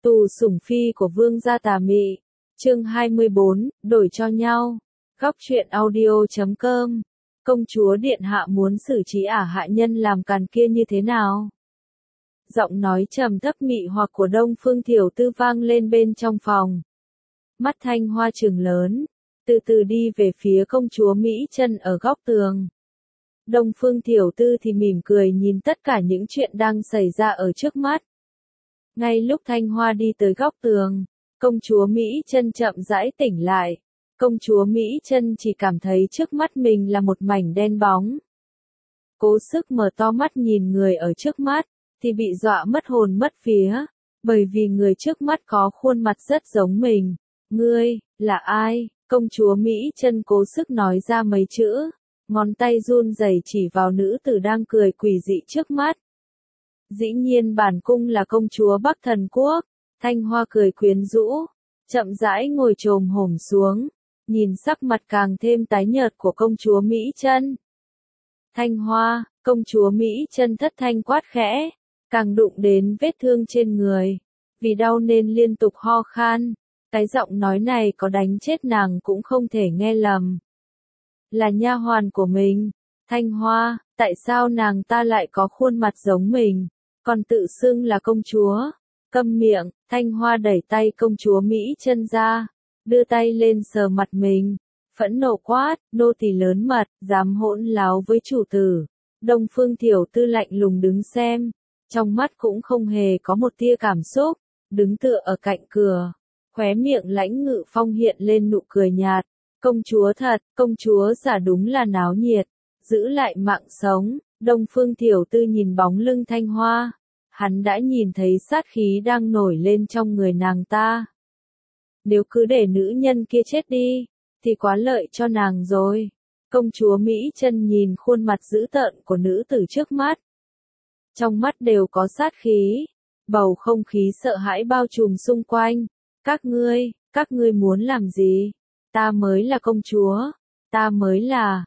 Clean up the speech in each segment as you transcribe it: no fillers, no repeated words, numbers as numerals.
Tù sủng phi của vương gia tà mị. Chương 24, đổi cho nhau. Góc truyện audio.com. Công chúa điện hạ muốn xử trí hạ nhân làm càn kia như thế nào? Giọng nói trầm thấp mị hoặc của Đông Phương Thiểu Tư vang lên bên trong phòng. Mắt Thanh Hoa trừng lớn, từ từ đi về phía công chúa Mỹ Chân ở góc tường. Đông Phương Thiểu Tư thì mỉm cười nhìn tất cả những chuyện đang xảy ra ở trước mắt. Ngay lúc Thanh Hoa đi tới góc tường, công chúa Mỹ Chân chậm rãi tỉnh lại. Công chúa Mỹ Chân chỉ cảm thấy trước mắt mình là một mảnh đen bóng. Cố sức mở to mắt nhìn người ở trước mắt, thì bị dọa mất hồn mất vía, bởi vì người trước mắt có khuôn mặt rất giống mình. Ngươi, là ai? Công chúa Mỹ Chân cố sức nói ra mấy chữ, ngón tay run rẩy chỉ vào nữ tử đang cười quỷ dị trước mắt. Dĩ nhiên bản cung là công chúa Bắc Thần Quốc. Thanh Hoa cười quyến rũ, chậm rãi ngồi chồm hổm xuống, nhìn sắc mặt càng thêm tái nhợt của công chúa Mỹ Chân. Thanh Hoa, công chúa Mỹ Chân thất thanh quát khẽ, càng đụng đến vết thương trên người, vì đau nên liên tục ho khan. Cái giọng nói này có đánh chết nàng cũng không thể nghe lầm. Là nha hoàn của mình. Thanh Hoa, tại sao nàng ta lại có khuôn mặt giống mình, còn tự xưng là công chúa? Câm miệng. Thanh Hoa đẩy tay công chúa Mỹ Chân ra, đưa tay lên sờ mặt mình, phẫn nộ quát, nô tỳ lớn mật, dám hỗn láo với chủ tử. Đông Phương Thiểu Tư lạnh lùng đứng xem, trong mắt cũng không hề có một tia cảm xúc, đứng tựa ở cạnh cửa, khóe miệng Lãnh Ngự Phong hiện lên nụ cười nhạt. Công chúa thật, công chúa giả đúng là náo nhiệt, giữ lại mạng sống. Đông Phương Thiểu Tư nhìn bóng lưng Thanh Hoa, hắn đã nhìn thấy sát khí đang nổi lên trong người nàng ta. Nếu cứ để nữ nhân kia chết đi, thì quá lợi cho nàng rồi. Công chúa Mỹ Chân nhìn khuôn mặt dữ tợn của nữ tử trước mắt. Trong mắt đều có sát khí, bầu không khí sợ hãi bao trùm xung quanh. Các ngươi muốn làm gì? Ta mới là công chúa, ta mới là,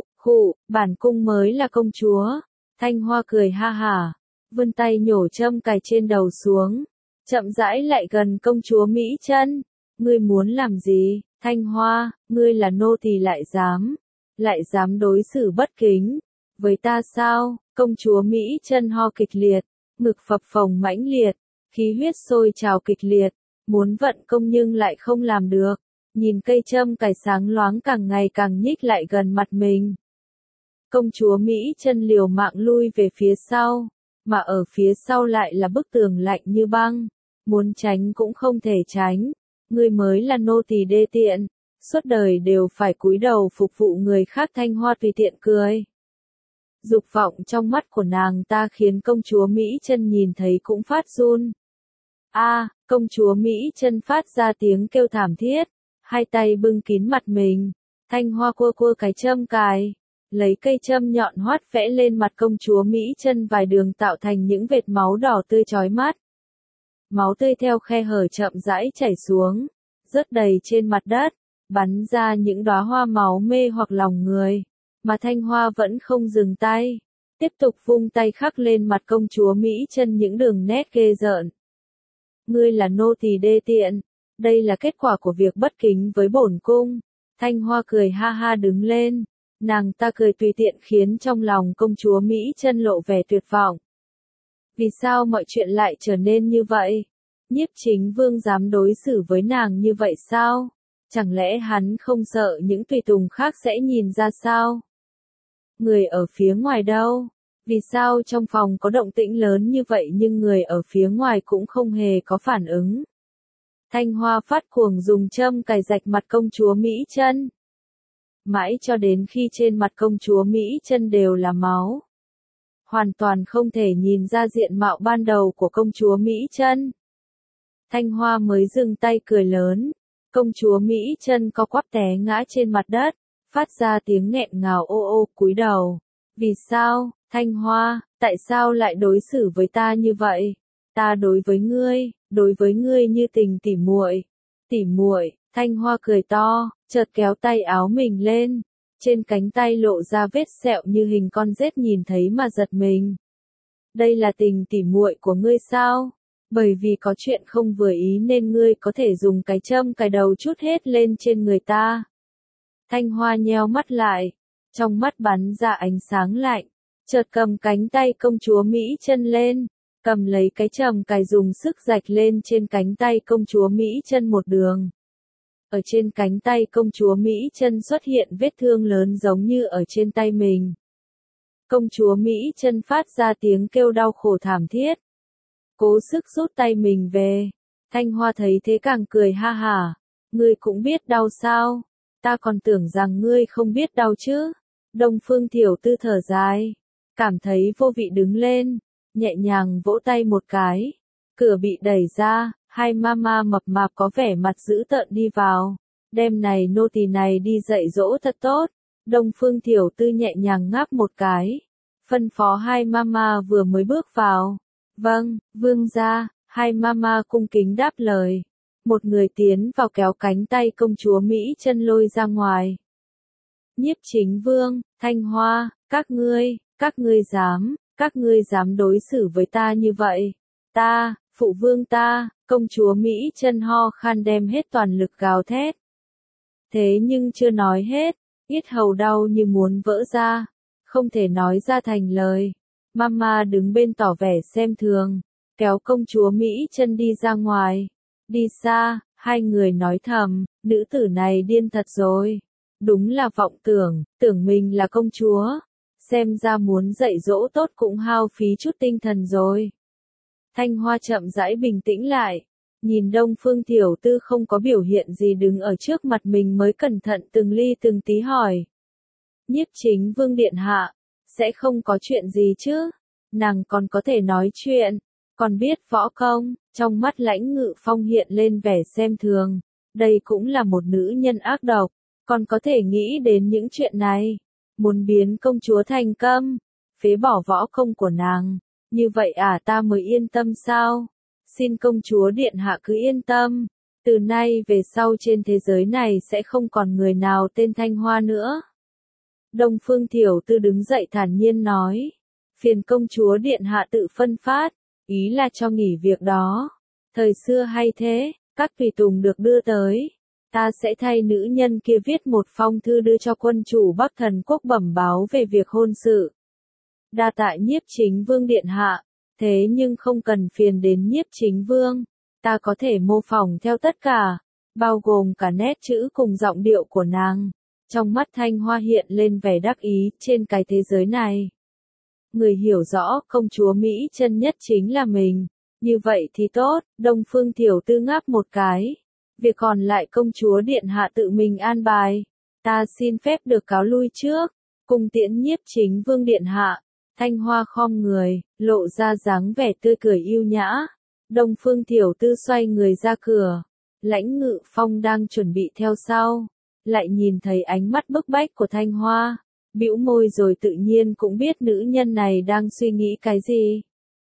bản cung mới là công chúa. Thanh Hoa cười ha hả, vươn tay nhổ châm cài trên đầu xuống, chậm rãi lại gần công chúa Mỹ Chân. Ngươi muốn làm gì? Thanh Hoa, ngươi là nô tỳ lại dám đối xử bất kính với ta sao? Công chúa Mỹ Chân ho kịch liệt, ngực phập phồng mãnh liệt, khí huyết sôi trào kịch liệt, muốn vận công nhưng lại không làm được. Nhìn cây châm cài sáng loáng càng ngày càng nhích lại gần mặt mình. Công chúa Mỹ Chân liều mạng lui về phía sau, mà ở phía sau lại là bức tường lạnh như băng, muốn tránh cũng không thể tránh. Ngươi mới là nô tỳ đê tiện, suốt đời đều phải cúi đầu phục vụ người khác. Thanh Hoa tùy tiện cười. Dục vọng trong mắt của nàng ta khiến công chúa Mỹ Chân nhìn thấy cũng phát run. Công chúa Mỹ Chân phát ra tiếng kêu thảm thiết, hai tay bưng kín mặt mình. Thanh Hoa cua cái châm cài, lấy cây châm nhọn hoắt vẽ lên mặt công chúa Mỹ Chân vài đường tạo thành những vệt máu đỏ tươi chói mắt. Máu tươi theo khe hở chậm rãi chảy xuống, rớt đầy trên mặt đất, bắn ra những đóa hoa máu mê hoặc lòng người. Mà Thanh Hoa vẫn không dừng tay, tiếp tục vung tay khắc lên mặt công chúa Mỹ Chân những đường nét ghê rợn. Ngươi là nô tỳ đê tiện, đây là kết quả của việc bất kính với bổn cung. Thanh Hoa cười ha ha đứng lên, nàng ta cười tùy tiện khiến trong lòng công chúa Mỹ Chân lộ vẻ tuyệt vọng. Vì sao mọi chuyện lại trở nên như vậy? Nhiếp Chính Vương dám đối xử với nàng như vậy sao? Chẳng lẽ hắn không sợ những tùy tùng khác sẽ nhìn ra sao? Người ở phía ngoài đâu? Vì sao trong phòng có động tĩnh lớn như vậy nhưng người ở phía ngoài cũng không hề có phản ứng? Thanh Hoa phát cuồng dùng châm cài rạch mặt công chúa Mỹ Chân. Mãi cho đến khi trên mặt công chúa Mỹ Chân đều là máu. Hoàn toàn không thể nhìn ra diện mạo ban đầu của công chúa Mỹ Chân. Thanh Hoa mới dừng tay cười lớn. Công chúa Mỹ Chân co quắp té ngã trên mặt đất, phát ra tiếng nghẹn ngào ô cúi đầu. Vì sao, Thanh Hoa, tại sao lại đối xử với ta như vậy? Ta đối với ngươi như tình tỉ muội. Tỉ muội. Thanh Hoa cười to, chợt kéo tay áo mình lên, trên cánh tay lộ ra vết sẹo như hình con rết nhìn thấy mà giật mình. Đây là tình tỉ muội của ngươi sao? Bởi vì có chuyện không vừa ý nên ngươi có thể dùng cái châm cài đầu trút hết lên trên người ta. Thanh Hoa nheo mắt lại, trong mắt bắn ra ánh sáng lạnh, chợt cầm cánh tay công chúa Mỹ Chân lên, cầm lấy cái châm cài dùng sức rạch lên trên cánh tay công chúa Mỹ Chân một đường. Ở trên cánh tay công chúa Mỹ Chân xuất hiện vết thương lớn giống như ở trên tay mình. Công chúa Mỹ Chân phát ra tiếng kêu đau khổ thảm thiết. Cố sức rút tay mình về. Thanh Hoa thấy thế càng cười ha hả. Ngươi cũng biết đau sao? Ta còn tưởng rằng ngươi không biết đau chứ. Đông Phương Thiểu Tư thở dài. Cảm thấy vô vị đứng lên. Nhẹ nhàng vỗ tay một cái. Cửa bị đẩy ra. Hai mama mập mạp có vẻ mặt dữ tợn đi vào. Đêm này nô tỳ này đi dạy dỗ thật tốt. Đông Phương Thiểu Tư nhẹ nhàng ngáp một cái. Phân phó hai mama vừa mới bước vào. Vâng, vương gia, hai mama cung kính đáp lời. Một người tiến vào kéo cánh tay công chúa Mỹ Chân lôi ra ngoài. Nhiếp Chính Vương, Thanh Hoa, các ngươi dám đối xử với ta như vậy. Ta, phụ vương ta, công chúa Mỹ Chân ho khan đem hết toàn lực gào thét. Thế nhưng chưa nói hết, yết hầu đau như muốn vỡ ra, không thể nói ra thành lời. Mama đứng bên tỏ vẻ xem thường, kéo công chúa Mỹ Chân đi ra ngoài. Đi xa, hai người nói thầm, nữ tử này điên thật rồi. Đúng là vọng tưởng, tưởng mình là công chúa. Xem ra muốn dạy dỗ tốt cũng hao phí chút tinh thần rồi. Thanh Hoa chậm rãi bình tĩnh lại, nhìn Đông Phương Thiểu Tư không có biểu hiện gì đứng ở trước mặt mình mới cẩn thận từng ly từng tí hỏi. Nhiếp Chính Vương điện hạ, sẽ không có chuyện gì chứ? Nàng còn có thể nói chuyện, còn biết võ công. Trong mắt Lãnh Ngự Phong hiện lên vẻ xem thường. Đây cũng là một nữ nhân ác độc, còn có thể nghĩ đến những chuyện này. Muốn biến công chúa thành câm, phế bỏ võ công của nàng. Như vậy ta mới yên tâm sao? Xin công chúa điện hạ cứ yên tâm. Từ nay về sau trên thế giới này sẽ không còn người nào tên Thanh Hoa nữa. Đông Phương Thiểu Tư đứng dậy thản nhiên nói. Phiền công chúa điện hạ tự phân phát, ý là cho nghỉ việc đó. Thời xưa hay thế, các tùy tùng được đưa tới. Ta sẽ thay nữ nhân kia viết một phong thư đưa cho quân chủ Bắc Thần Quốc bẩm báo về việc hôn sự. Đa tạ Nhiếp Chính Vương điện hạ, thế nhưng không cần phiền đến Nhiếp Chính Vương. Ta có thể mô phỏng theo tất cả, bao gồm cả nét chữ cùng giọng điệu của nàng. Trong mắt Thanh Hoa hiện lên vẻ đắc ý trên cái thế giới này. Người hiểu rõ công chúa Mỹ Chân nhất chính là mình. Như vậy thì tốt, Đông Phương Thiểu Tư ngáp một cái. Việc còn lại công chúa điện hạ tự mình an bài. Ta xin phép được cáo lui trước. Cung tiễn Nhiếp Chính Vương điện hạ. Thanh Hoa khom người, lộ ra dáng vẻ tươi cười yêu nhã. Đông Phương Thiểu Tư xoay người ra cửa. Lãnh Ngự Phong đang chuẩn bị theo sau. Lại nhìn thấy ánh mắt bức bách của Thanh Hoa. Bĩu môi rồi tự nhiên cũng biết nữ nhân này đang suy nghĩ cái gì.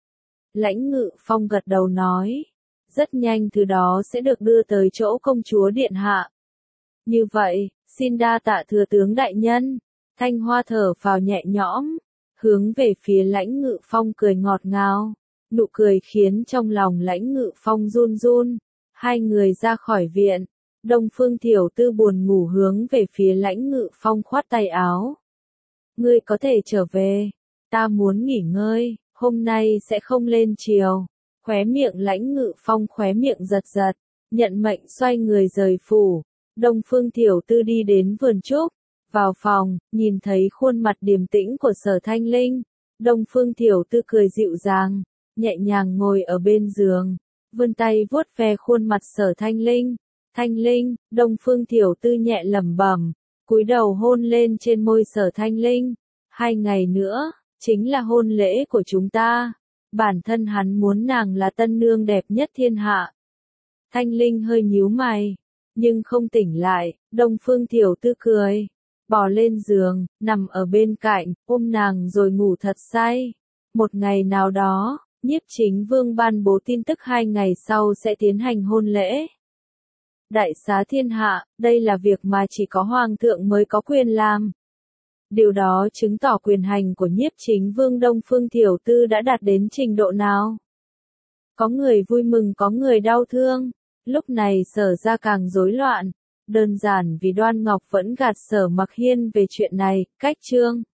Lãnh Ngự Phong gật đầu nói. Rất nhanh thứ đó sẽ được đưa tới chỗ công chúa điện hạ. Như vậy, xin đa tạ thừa tướng đại nhân. Thanh Hoa thở phào nhẹ nhõm. Hướng về phía Lãnh Ngự Phong cười ngọt ngào. Nụ cười khiến trong lòng Lãnh Ngự Phong run run. Hai người ra khỏi viện. Đông Phương Thiểu Tư buồn ngủ hướng về phía Lãnh Ngự Phong khoát tay áo. Ngươi có thể trở về. Ta muốn nghỉ ngơi, hôm nay sẽ không lên chiều. Khóe miệng Lãnh Ngự Phong khóe miệng giật giật. Nhận mệnh xoay người rời phủ. Đông Phương Thiểu Tư đi đến vườn trúc. Vào phòng, nhìn thấy khuôn mặt điềm tĩnh của Sở Thanh Linh. Đông Phương Thiểu Tư cười dịu dàng. Nhẹ nhàng ngồi ở bên giường. Vươn tay vuốt ve khuôn mặt Sở Thanh Linh. Thanh Linh, Đông Phương Thiểu Tư nhẹ lẩm bẩm, cúi đầu hôn lên trên môi Sở Thanh Linh. 2 ngày nữa, chính là hôn lễ của chúng ta. Bản thân hắn muốn nàng là tân nương đẹp nhất thiên hạ. Thanh Linh hơi nhíu mày, nhưng không tỉnh lại. Đông Phương Thiểu Tư cười, bò lên giường, nằm ở bên cạnh, ôm nàng rồi ngủ thật say. Một ngày nào đó, Nhiếp Chính Vương ban bố tin tức 2 ngày sau sẽ tiến hành hôn lễ. Đại xá thiên hạ, đây là việc mà chỉ có Hoàng thượng mới có quyền làm. Điều đó chứng tỏ quyền hành của Nhiếp Chính Vương Đông Phương Thiểu Tư đã đạt đến trình độ nào. Có người vui mừng có người đau thương. Lúc này Sở ra càng rối loạn. Đơn giản vì Đoan Ngọc vẫn gạt Sở Mặc Hiên về chuyện này, cách Trương